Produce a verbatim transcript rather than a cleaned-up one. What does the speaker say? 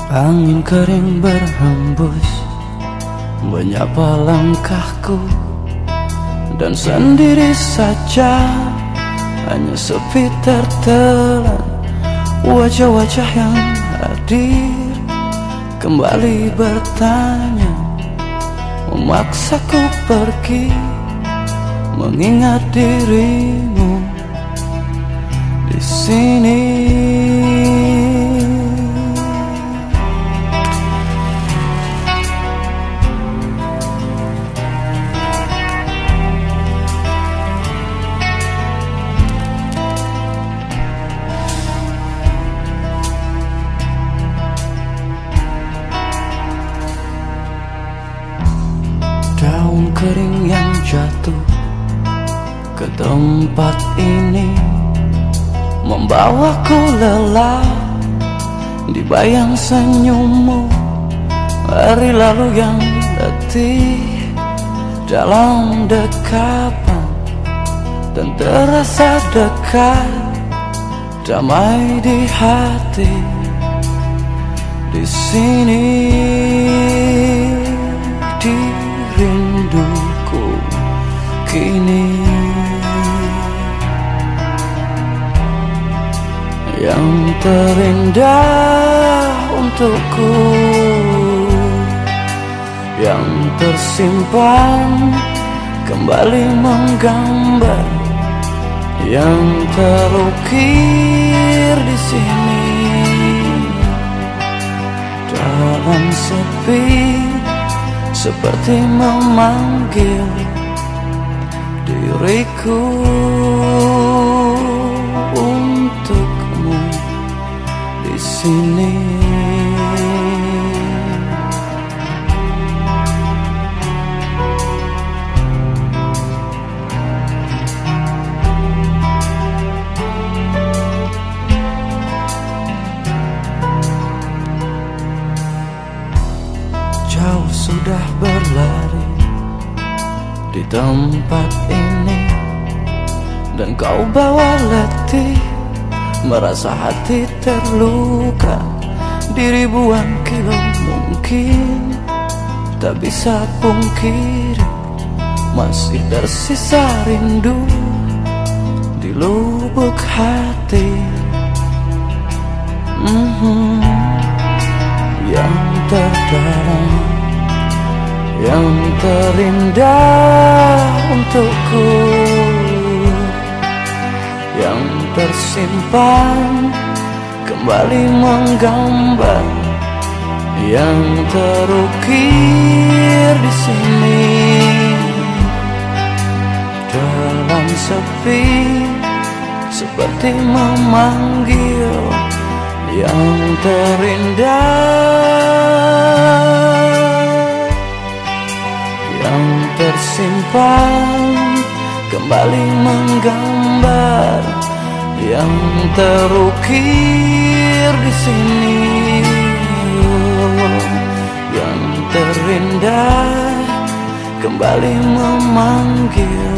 Angin kering berhembus menyapa langkahku, dan sendiri saja hanya sepi tertelan. Wajah-wajah yang hadir kembali bertanya, memaksaku pergi mengingat dirimu di sini. Daun kering yang jatuh ke tempat ini membawaku lelah di bayang senyummu. Hari lalu yang letih dalam dekapan, dan terasa dekat, damai di hati di sini. Di rinduku kini yang terindah untukku, yang tersimpan kembali menggambar, yang terukir di sini dalam sepi, seperti memanggil diriku untukmu di sini. Jauh sudah berlari di tempat ini, dan kau bawa letih, merasa hati terluka di ribuan kilo. Mungkin tak bisa pungkiri, masih tersisa rindu di lubuk hati. mm-hmm. Yang terdalam, yang terindah untukku, yang tersimpan kembali menggambar, yang terukir di sini dalam sepi, seperti memanggil yang terindah, yang tersimpan kembali menggambar, yang terukir di sini, yang terindah kembali memanggil